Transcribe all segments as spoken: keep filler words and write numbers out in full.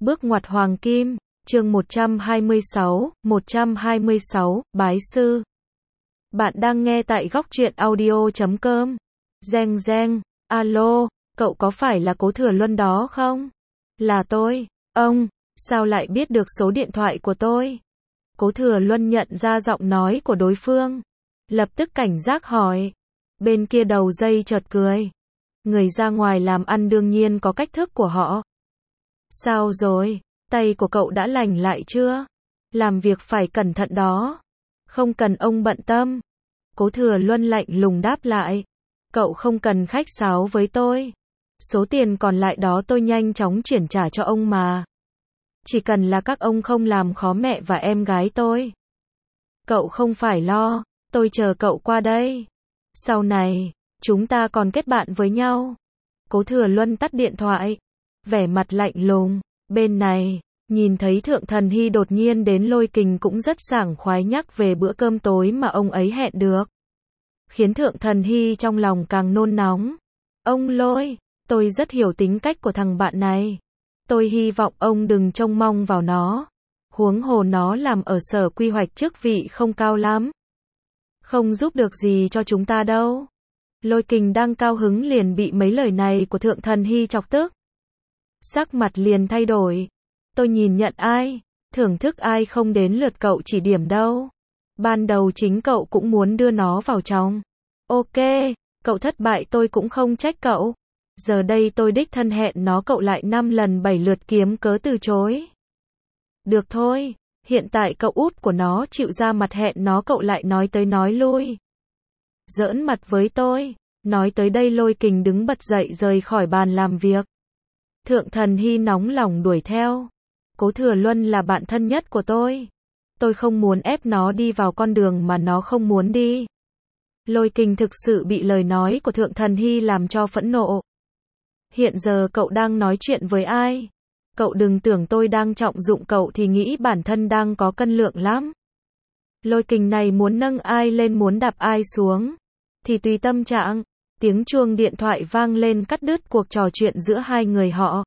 Bước ngoặt hoàng kim, chương một trăm hai mươi sáu, một trăm hai mươi sáu, bái sư. Bạn đang nghe tại góc truyện audio chấm com. Reng reng, alo, cậu có phải là Cố Thừa Luân đó không? Là tôi. Ông, sao lại biết được số điện thoại của tôi? Cố Thừa Luân nhận ra giọng nói của đối phương, lập tức cảnh giác hỏi. Bên kia đầu dây chợt cười. Người ra ngoài làm ăn đương nhiên có cách thức của họ. Sao rồi, tay của cậu đã lành lại chưa? Làm việc phải cẩn thận đó. Không cần ông bận tâm. Cố Thừa Luân lạnh lùng đáp lại. Cậu không cần khách sáo với tôi. Số tiền còn lại đó tôi nhanh chóng chuyển trả cho ông mà. Chỉ cần là các ông không làm khó mẹ và em gái tôi. Cậu không phải lo, tôi chờ cậu qua đây. Sau này, chúng ta còn kết bạn với nhau. Cố Thừa Luân tắt điện thoại. Vẻ mặt lạnh lùng. Bên này, nhìn thấy Thượng Thần Hy đột nhiên đến Lôi Kình cũng rất sảng khoái nhắc về bữa cơm tối mà ông ấy hẹn được. Khiến Thượng Thần Hy trong lòng càng nôn nóng. Ông Lôi, tôi rất hiểu tính cách của thằng bạn này. Tôi hy vọng ông đừng trông mong vào nó. Huống hồ nó làm ở sở quy hoạch chức vị không cao lắm. Không giúp được gì cho chúng ta đâu. Lôi Kình đang cao hứng liền bị mấy lời này của Thượng Thần Hy chọc tức. Sắc mặt liền thay đổi. Tôi nhìn nhận ai, thưởng thức ai không đến lượt cậu chỉ điểm đâu. Ban đầu chính cậu cũng muốn đưa nó vào trong. Ok, cậu thất bại tôi cũng không trách cậu. Giờ đây tôi đích thân hẹn nó cậu lại năm lần bảy lượt kiếm cớ từ chối. Được thôi, hiện tại cậu út của nó chịu ra mặt hẹn nó cậu lại nói tới nói lui. Giỡn mặt với tôi, nói tới đây Lôi Kình đứng bật dậy rời khỏi bàn làm việc. Thượng Thần Hy nóng lòng đuổi theo. Cố Thừa Luân là bạn thân nhất của tôi. Tôi không muốn ép nó đi vào con đường mà nó không muốn đi. Lôi Kình thực sự bị lời nói của Thượng Thần Hy làm cho phẫn nộ. Hiện giờ cậu đang nói chuyện với ai? Cậu đừng tưởng tôi đang trọng dụng cậu thì nghĩ bản thân đang có cân lượng lắm. Lôi Kình này muốn nâng ai lên muốn đạp ai xuống. Thì tùy tâm trạng. Tiếng chuông điện thoại vang lên cắt đứt cuộc trò chuyện giữa hai người họ.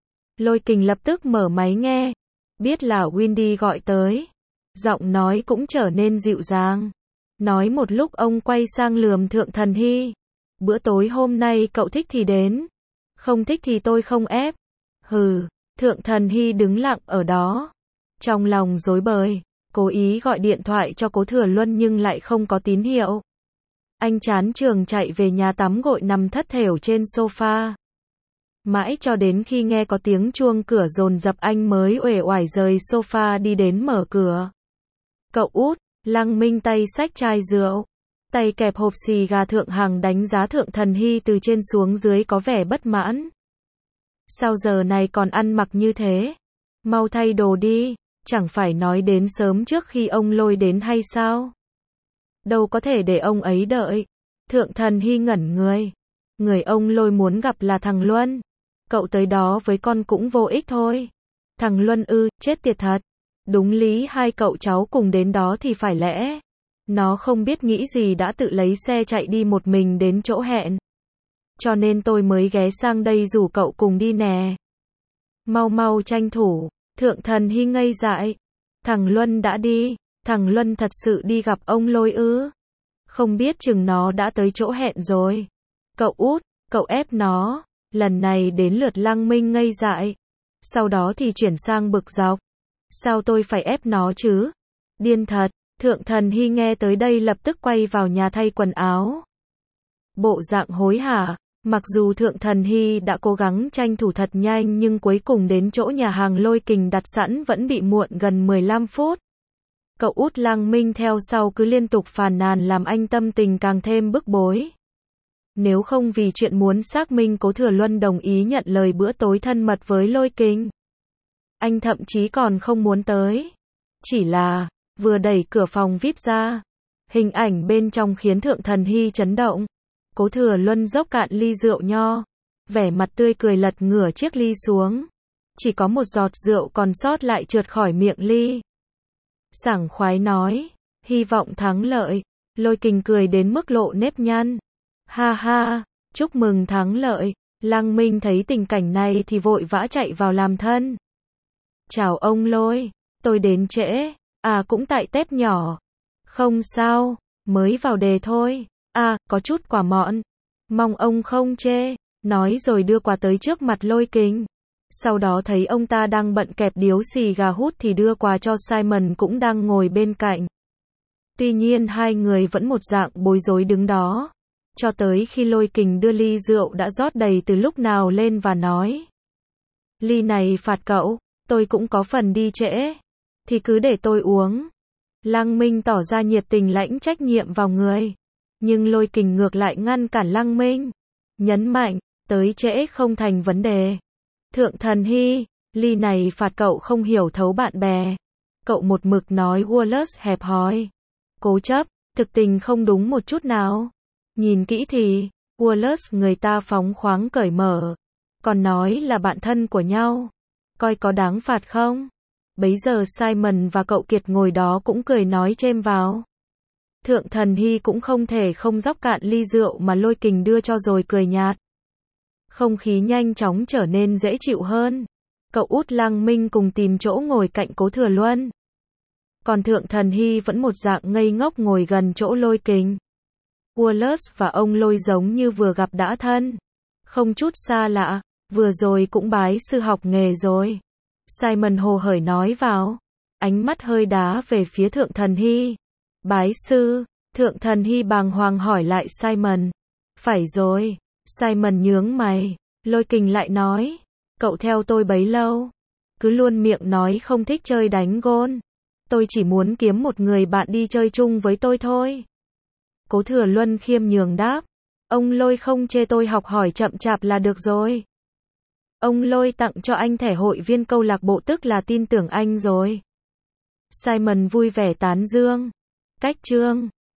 Lôi Kình lập tức mở máy nghe. Biết là Windy gọi tới. Giọng nói cũng trở nên dịu dàng. Nói một lúc ông quay sang lườm Thượng Thần Hy. Bữa tối hôm nay cậu thích thì đến. Không thích thì tôi không ép. Hừ, Thượng Thần Hy đứng lặng ở đó. Trong lòng rối bời. Cố ý gọi điện thoại cho Cố Thừa Luân nhưng lại không có tín hiệu. Anh chán trường chạy về nhà tắm gội nằm thất thểu trên sofa. Mãi cho đến khi nghe có tiếng chuông cửa dồn dập anh mới uể oải rời sofa đi đến mở cửa. Cậu út, Lăng Minh tay xách chai rượu, tay kẹp hộp xì gà. Thượng Hằng đánh giá Thượng Thần Hy từ trên xuống dưới có vẻ bất mãn. Sao giờ này còn ăn mặc như thế? Mau thay đồ đi, chẳng phải nói đến sớm trước khi ông Lôi đến hay sao? Đâu có thể để ông ấy đợi. Thượng Thần Hy ngẩn người. Người ông Lôi muốn gặp là thằng Luân. Cậu tới đó với con cũng vô ích thôi. Thằng Luân ư, chết tiệt thật. Đúng lý hai cậu cháu cùng đến đó thì phải lẽ. Nó không biết nghĩ gì đã tự lấy xe chạy đi một mình đến chỗ hẹn. Cho nên tôi mới ghé sang đây rủ cậu cùng đi nè. Mau mau tranh thủ. Thượng Thần Hy ngây dại. Thằng Luân đã đi. Thằng Luân thật sự đi gặp ông Lôi ư? Không biết chừng nó đã tới chỗ hẹn rồi. Cậu út, cậu ép nó. Lần này đến lượt Lăng Minh ngây dại. Sau đó thì chuyển sang bực dọc. Sao tôi phải ép nó chứ? Điên thật. Thượng Thần Hy nghe tới đây lập tức quay vào nhà thay quần áo. Bộ dạng hối hả. Mặc dù Thượng Thần Hy đã cố gắng tranh thủ thật nhanh nhưng cuối cùng đến chỗ nhà hàng Lôi Kình đặt sẵn vẫn bị muộn gần mười lăm phút. Cậu út Lăng Minh theo sau cứ liên tục phàn nàn làm anh tâm tình càng thêm bức bối. Nếu không vì chuyện muốn xác minh Cố Thừa Luân đồng ý nhận lời bữa tối thân mật với Lôi Kình, anh thậm chí còn không muốn tới. Chỉ là, vừa đẩy cửa phòng vi ai pi ra, hình ảnh bên trong khiến Thượng Thần Hy chấn động. Cố Thừa Luân dốc cạn ly rượu nho, vẻ mặt tươi cười lật ngửa chiếc ly xuống. Chỉ có một giọt rượu còn sót lại trượt khỏi miệng ly. Sảng khoái nói, hy vọng thắng lợi. Lôi Kình cười đến mức lộ nếp nhăn. Ha ha, chúc mừng thắng lợi. Lăng Minh thấy tình cảnh này thì vội vã chạy vào làm thân. Chào ông Lôi, tôi đến trễ, à cũng tại tép nhỏ. Không sao, mới vào đề thôi, à, có chút quả mọn. Mong ông không chê, nói rồi đưa quà tới trước mặt Lôi Kình. Sau đó thấy ông ta đang bận kẹp điếu xì gà hút thì đưa quà cho Simon cũng đang ngồi bên cạnh. Tuy nhiên hai người vẫn một dạng bối rối đứng đó. Cho tới khi Lôi Kình đưa ly rượu đã rót đầy từ lúc nào lên và nói. Ly này phạt cậu, tôi cũng có phần đi trễ. Thì cứ để tôi uống. Lăng Minh tỏ ra nhiệt tình lãnh trách nhiệm vào người. Nhưng Lôi Kình ngược lại ngăn cản Lăng Minh. Nhấn mạnh, tới trễ không thành vấn đề. Thượng Thần Hy, ly này phạt cậu không hiểu thấu bạn bè. Cậu một mực nói Wallace hẹp hòi. Cố chấp, thực tình không đúng một chút nào. Nhìn kỹ thì, Wallace người ta phóng khoáng cởi mở. Còn nói là bạn thân của nhau. Coi có đáng phạt không? Bấy giờ Simon và cậu Kiệt ngồi đó cũng cười nói chêm vào. Thượng Thần Hy cũng không thể không rót cạn ly rượu mà Lôi Kình đưa cho rồi cười nhạt. Không khí nhanh chóng trở nên dễ chịu hơn. Cậu út Lăng Minh cùng tìm chỗ ngồi cạnh Cố Thừa Luân. Còn Thượng Thần Hy vẫn một dạng ngây ngốc ngồi gần chỗ Lôi Kình. Wallace và ông Lôi giống như vừa gặp đã thân. Không chút xa lạ, vừa rồi cũng bái sư học nghề rồi. Simon hồ hởi nói vào. Ánh mắt hơi đá về phía Thượng Thần Hy. Bái sư, Thượng Thần Hy bàng hoàng hỏi lại Simon. Phải rồi, Simon nhướng mày. Lôi Kình lại nói. Cậu theo tôi bấy lâu. Cứ luôn miệng nói không thích chơi đánh gôn. Tôi chỉ muốn kiếm một người bạn đi chơi chung với tôi thôi. Cố Thừa Luân khiêm nhường đáp. Ông Lôi không chê tôi học hỏi chậm chạp là được rồi. Ông Lôi tặng cho anh thẻ hội viên câu lạc bộ tức là tin tưởng anh rồi. Simon vui vẻ tán dương. Cách chương